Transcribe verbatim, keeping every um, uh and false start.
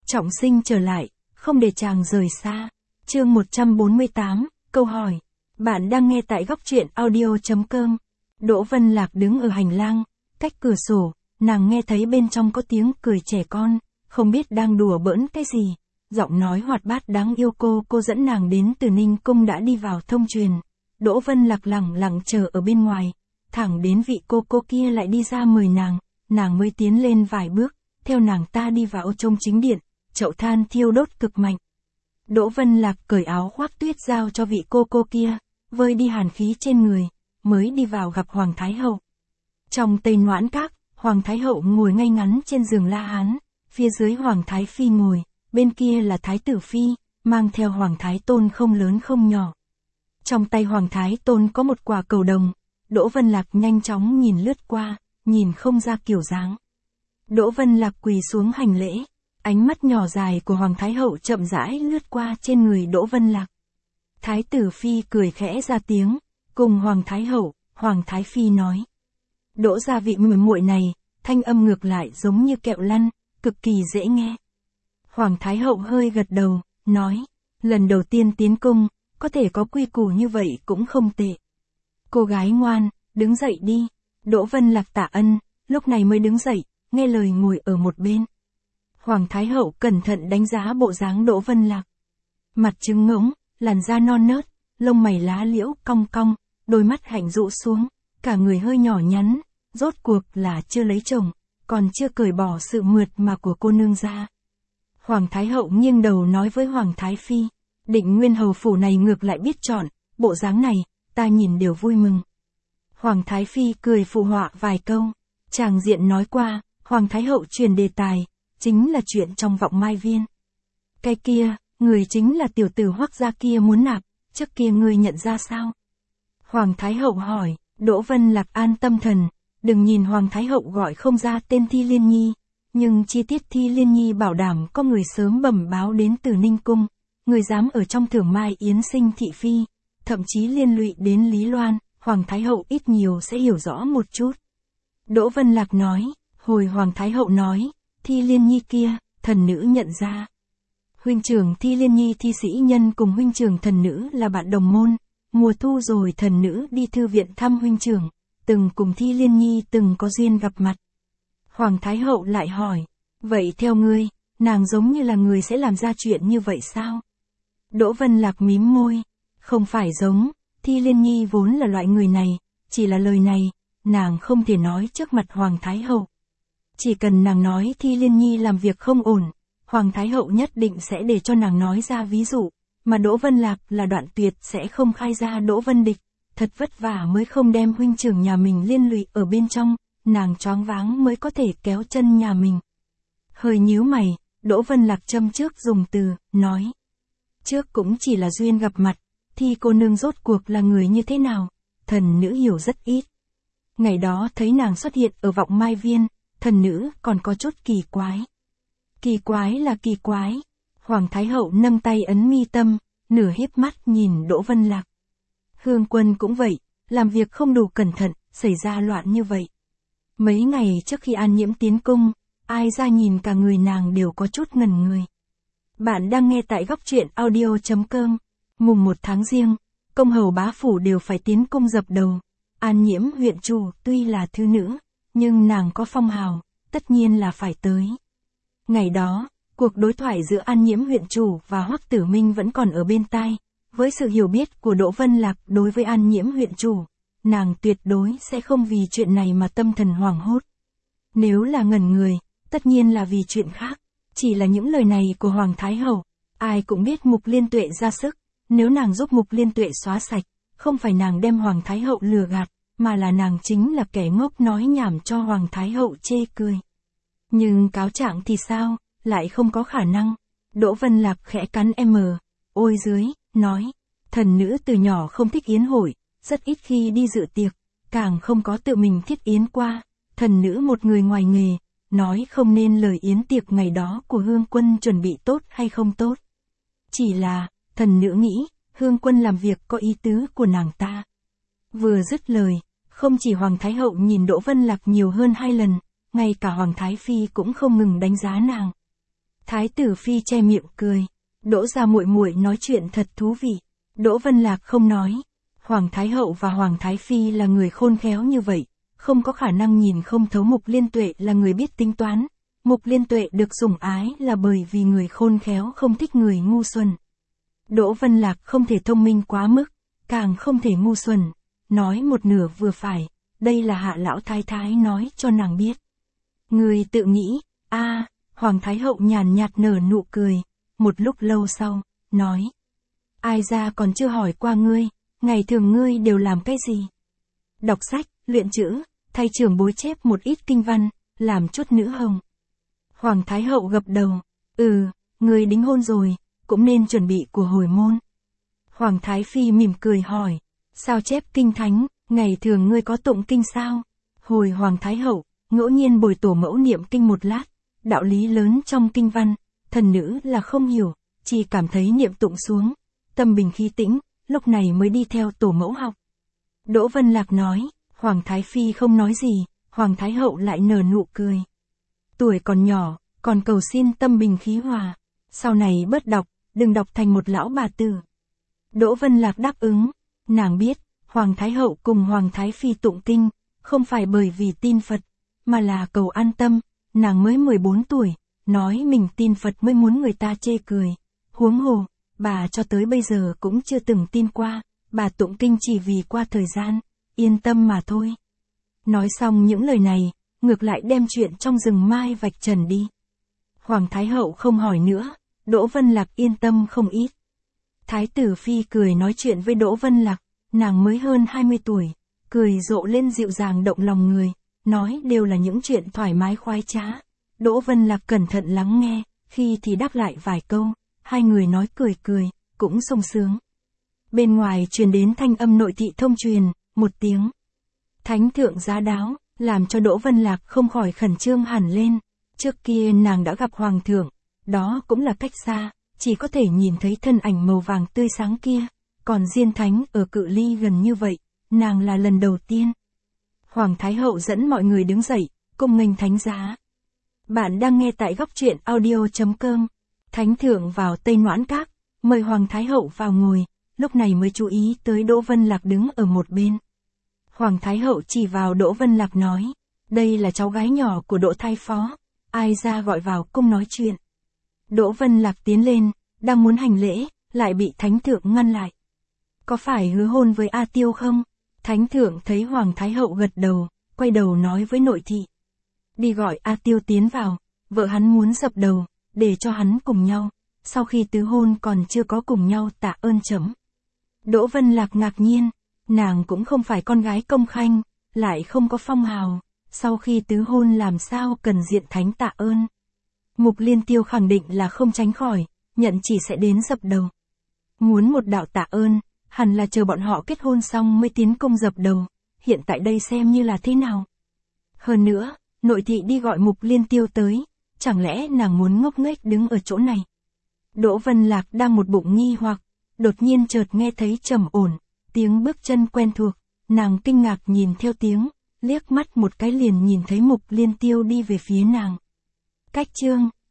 trọng sinh trở lại, không để chàng rời xa. Chương một trăm bốn mươi tám, câu hỏi. Bạn đang nghe tại góc truyện audio.com. Đỗ Vân Lạc đứng ở hành lang, cách cửa sổ, nàng nghe thấy bên trong có tiếng cười trẻ con, không biết đang đùa bỡn cái gì. Giọng nói hoạt bát đáng yêu cô cô dẫn nàng đến từ Ninh Cung đã đi vào thông truyền. Đỗ Vân Lạc lẳng lặng chờ ở bên ngoài, thẳng đến vị cô cô kia lại đi ra mời nàng, nàng mới tiến lên vài bước, theo nàng ta đi vào trong chính điện, chậu than thiêu đốt cực mạnh. Đỗ Vân Lạc cởi áo khoác tuyết giao cho vị cô cô kia, vơi đi hàn khí trên người, mới đi vào gặp Hoàng Thái Hậu. Trong Tây Noãn Các, Hoàng Thái Hậu ngồi ngay ngắn trên giường La Hán, phía dưới Hoàng Thái Phi ngồi, bên kia là Thái Tử Phi, mang theo Hoàng Thái Tôn không lớn không nhỏ. Trong tay Hoàng Thái Tôn có một quả cầu đồng, Đỗ Vân Lạc nhanh chóng nhìn lướt qua, nhìn không ra kiểu dáng. Đỗ Vân Lạc quỳ xuống hành lễ, ánh mắt nhỏ dài của Hoàng Thái Hậu chậm rãi lướt qua trên người Đỗ Vân Lạc. Thái Tử Phi cười khẽ ra tiếng, cùng Hoàng Thái Hậu, Hoàng Thái Phi nói. Đỗ gia vị muội muội này, thanh âm ngược lại giống như kẹo lăn, cực kỳ dễ nghe. Hoàng Thái Hậu hơi gật đầu, nói, lần đầu tiên tiến cung, có thể có quy củ như vậy cũng không tệ. Cô gái ngoan, đứng dậy đi. Đỗ Vân Lạc tạ ân, lúc này mới đứng dậy, nghe lời ngồi ở một bên. Hoàng Thái Hậu cẩn thận đánh giá bộ dáng Đỗ Vân Lạc. Mặt trứng ngỗng, làn da non nớt, lông mày lá liễu cong cong, đôi mắt hạnh rũ xuống, cả người hơi nhỏ nhắn, rốt cuộc là chưa lấy chồng, còn chưa cởi bỏ sự mượt mà của cô nương ra. Hoàng Thái Hậu nghiêng đầu nói với Hoàng Thái Phi, Định Nguyên hầu phủ này ngược lại biết chọn, bộ dáng này, ta nhìn đều vui mừng. Hoàng Thái Phi cười phụ họa vài câu, tràng diện nói qua, Hoàng Thái Hậu truyền đề tài, chính là chuyện trong vọng Mai Viên. Cái kia, người chính là tiểu tử Hoắc gia kia muốn nạp, trước kia ngươi nhận ra sao? Hoàng Thái Hậu hỏi. Đỗ Vân Lạc an tâm thần, đừng nhìn Hoàng Thái Hậu gọi không ra tên Thi Liên Nhi, nhưng chi tiết Thi Liên Nhi bảo đảm có người sớm bẩm báo đến từ Ninh Cung, người dám ở trong Thưởng Mai Yến sinh thị phi, thậm chí liên lụy đến Lý Loan, Hoàng Thái Hậu ít nhiều sẽ hiểu rõ một chút. Đỗ Vân Lạc nói, hồi Hoàng Thái Hậu nói, Thi Liên Nhi kia, thần nữ nhận ra. Huynh trưởng Thi Liên Nhi Thi Sĩ Nhân cùng huynh trưởng thần nữ là bạn đồng môn, mùa thu rồi thần nữ đi thư viện thăm huynh trưởng, từng cùng Thi Liên Nhi từng có duyên gặp mặt. Hoàng Thái Hậu lại hỏi, vậy theo ngươi, nàng giống như là người sẽ làm ra chuyện như vậy sao? Đỗ Vân Lạc mím môi, không phải giống, Thi Liên Nhi vốn là loại người này, chỉ là lời này, nàng không thể nói trước mặt Hoàng Thái Hậu. Chỉ cần nàng nói Thi Liên Nhi làm việc không ổn, Hoàng Thái Hậu nhất định sẽ để cho nàng nói ra ví dụ, mà Đỗ Vân Lạc là Đoạn Tuyệt sẽ không khai ra Đỗ Vân Địch, thật vất vả mới không đem huynh trưởng nhà mình liên lụy ở bên trong, nàng choáng váng mới có thể kéo chân nhà mình. Hơi nhíu mày, Đỗ Vân Lạc châm trước dùng từ, nói. Trước cũng chỉ là duyên gặp mặt, Thi cô nương rốt cuộc là người như thế nào, thần nữ hiểu rất ít. Ngày đó thấy nàng xuất hiện ở vọng Mai Viên, thần nữ còn có chút kỳ quái. Kỳ quái là kỳ quái. Hoàng Thái Hậu nâng tay ấn mi tâm, nửa hiếp mắt nhìn Đỗ Vân Lạc. Hương Quân cũng vậy, làm việc không đủ cẩn thận, xảy ra loạn như vậy. Mấy ngày trước khi An Nhiễm tiến cung, ai ra nhìn cả người nàng đều có chút ngẩn người. Bạn đang nghe tại góc truyện audio.com. Mùng một tháng Giêng, công hầu bá phủ đều phải tiến cung dập đầu. An Nhiễm huyện chủ tuy là thư nữ, nhưng nàng có phong hào, tất nhiên là phải tới. Ngày đó, cuộc đối thoại giữa An Nhiễm huyện chủ và Hoắc Tử Minh vẫn còn ở bên tai, với sự hiểu biết của Đỗ Vân Lạc đối với An Nhiễm huyện chủ, nàng tuyệt đối sẽ không vì chuyện này mà tâm thần hoảng hốt. Nếu là ngẩn người, tất nhiên là vì chuyện khác, chỉ là những lời này của Hoàng Thái Hậu, ai cũng biết Mục Liên Tuệ ra sức, nếu nàng giúp Mục Liên Tuệ xóa sạch, không phải nàng đem Hoàng Thái Hậu lừa gạt, mà là nàng chính là kẻ ngốc nói nhảm cho Hoàng Thái Hậu chê cười. Nhưng cáo trạng thì sao, lại không có khả năng. Đỗ Vân Lạc khẽ cắn em, ôi dưới, nói, thần nữ từ nhỏ không thích yến hội, rất ít khi đi dự tiệc, càng không có tự mình thiết yến qua, thần nữ một người ngoài nghề, nói không nên lời yến tiệc ngày đó của Hương Quân chuẩn bị tốt hay không tốt. Chỉ là, thần nữ nghĩ, Hương Quân làm việc có ý tứ của nàng ta. Vừa dứt lời, không chỉ Hoàng Thái Hậu nhìn Đỗ Vân Lạc nhiều hơn hai lần, ngay cả Hoàng Thái Phi cũng không ngừng đánh giá nàng. Thái tử phi che miệng cười. Đỗ gia muội muội nói chuyện thật thú vị. Đỗ Vân Lạc không nói. Hoàng Thái Hậu và Hoàng Thái Phi là người khôn khéo như vậy, không có khả năng nhìn không thấu Mục Liên Tuệ là người biết tính toán. Mục Liên Tuệ được sủng ái là bởi vì người khôn khéo không thích người ngu xuẩn. Đỗ Vân Lạc không thể thông minh quá mức, càng không thể ngu xuẩn. Nói một nửa vừa phải, đây là Hạ lão thái thái nói cho nàng biết. Người tự nghĩ, a, Hoàng Thái Hậu nhàn nhạt nở nụ cười, một lúc lâu sau, nói. Ai ra còn chưa hỏi qua ngươi, ngày thường ngươi đều làm cái gì? Đọc sách, luyện chữ, thay trưởng bối chép một ít kinh văn, làm chút nữ hồng. Hoàng Thái Hậu gật đầu, ừ, ngươi đính hôn rồi, cũng nên chuẩn bị của hồi môn. Hoàng Thái Phi mỉm cười hỏi, sao chép kinh thánh, ngày thường ngươi có tụng kinh sao? Hồi Hoàng Thái Hậu, ngẫu nhiên bồi tổ mẫu niệm kinh một lát, đạo lý lớn trong kinh văn, thần nữ là không hiểu, chỉ cảm thấy niệm tụng xuống, tâm bình khí tĩnh, lúc này mới đi theo tổ mẫu học. Đỗ Vân Lạc nói, Hoàng Thái Phi không nói gì, Hoàng Thái Hậu lại nở nụ cười. Tuổi còn nhỏ, còn cầu xin tâm bình khí hòa, sau này bớt đọc, đừng đọc thành một lão bà tử. Đỗ Vân Lạc đáp ứng, nàng biết, Hoàng Thái Hậu cùng Hoàng Thái Phi tụng kinh, không phải bởi vì tin Phật, mà là cầu an tâm, nàng mới mười bốn tuổi, nói mình tin Phật mới muốn người ta chê cười. Huống hồ, bà cho tới bây giờ cũng chưa từng tin qua, bà tụng kinh chỉ vì qua thời gian, yên tâm mà thôi. Nói xong những lời này, ngược lại đem chuyện trong rừng mai vạch trần đi. Hoàng Thái Hậu không hỏi nữa, Đỗ Vân Lạc yên tâm không ít. Thái tử Phi cười nói chuyện với Đỗ Vân Lạc, nàng mới hơn hai mươi tuổi, cười rộ lên dịu dàng động lòng người, nói đều là những chuyện thoải mái khoái trá. Đỗ Vân Lạc cẩn thận lắng nghe, khi thì đáp lại vài câu, hai người nói cười cười, cũng sung sướng. Bên ngoài truyền đến thanh âm nội thị thông truyền, một tiếng. Thánh thượng giá đáo, làm cho Đỗ Vân Lạc không khỏi khẩn trương hẳn lên. Trước kia nàng đã gặp hoàng thượng, đó cũng là cách xa, chỉ có thể nhìn thấy thân ảnh màu vàng tươi sáng kia, còn Diên Thánh ở cự ly gần như vậy, nàng là lần đầu tiên. Hoàng Thái Hậu dẫn mọi người đứng dậy, cung nghênh thánh giá. Bạn đang nghe tại góc truyện audio chấm com. Thánh thượng vào Tây Noãn Các, mời Hoàng Thái Hậu vào ngồi, lúc này mới chú ý tới Đỗ Vân Lạc đứng ở một bên. Hoàng Thái Hậu chỉ vào Đỗ Vân Lạc nói, đây là cháu gái nhỏ của Đỗ Thái Phó, ai ra gọi vào cung nói chuyện. Đỗ Vân Lạc tiến lên, đang muốn hành lễ, lại bị Thánh thượng ngăn lại. Có phải hứa hôn với A Tiêu không? Thánh thượng thấy Hoàng Thái Hậu gật đầu, quay đầu nói với nội thị. Đi gọi A Tiêu tiến vào, vợ hắn muốn dập đầu, để cho hắn cùng nhau, sau khi tứ hôn còn chưa có cùng nhau tạ ơn chấm. Đỗ Vân Lạc ngạc nhiên, nàng cũng không phải con gái công khanh, lại không có phong hào, sau khi tứ hôn làm sao cần diện thánh tạ ơn. Mục Liên Tiêu khẳng định là không tránh khỏi, nhận chỉ sẽ đến dập đầu. Muốn một đạo tạ ơn, hẳn là chờ bọn họ kết hôn xong mới tiến công dập đầu, hiện tại đây xem như là thế nào. Hơn nữa, nội thị đi gọi Mục Liên Tiêu tới, chẳng lẽ nàng muốn ngốc nghếch đứng ở chỗ này. Đỗ Vân Lạc đang một bụng nghi hoặc, đột nhiên chợt nghe thấy trầm ổn, tiếng bước chân quen thuộc, nàng kinh ngạc nhìn theo tiếng, liếc mắt một cái liền nhìn thấy Mục Liên Tiêu đi về phía nàng. Cách chương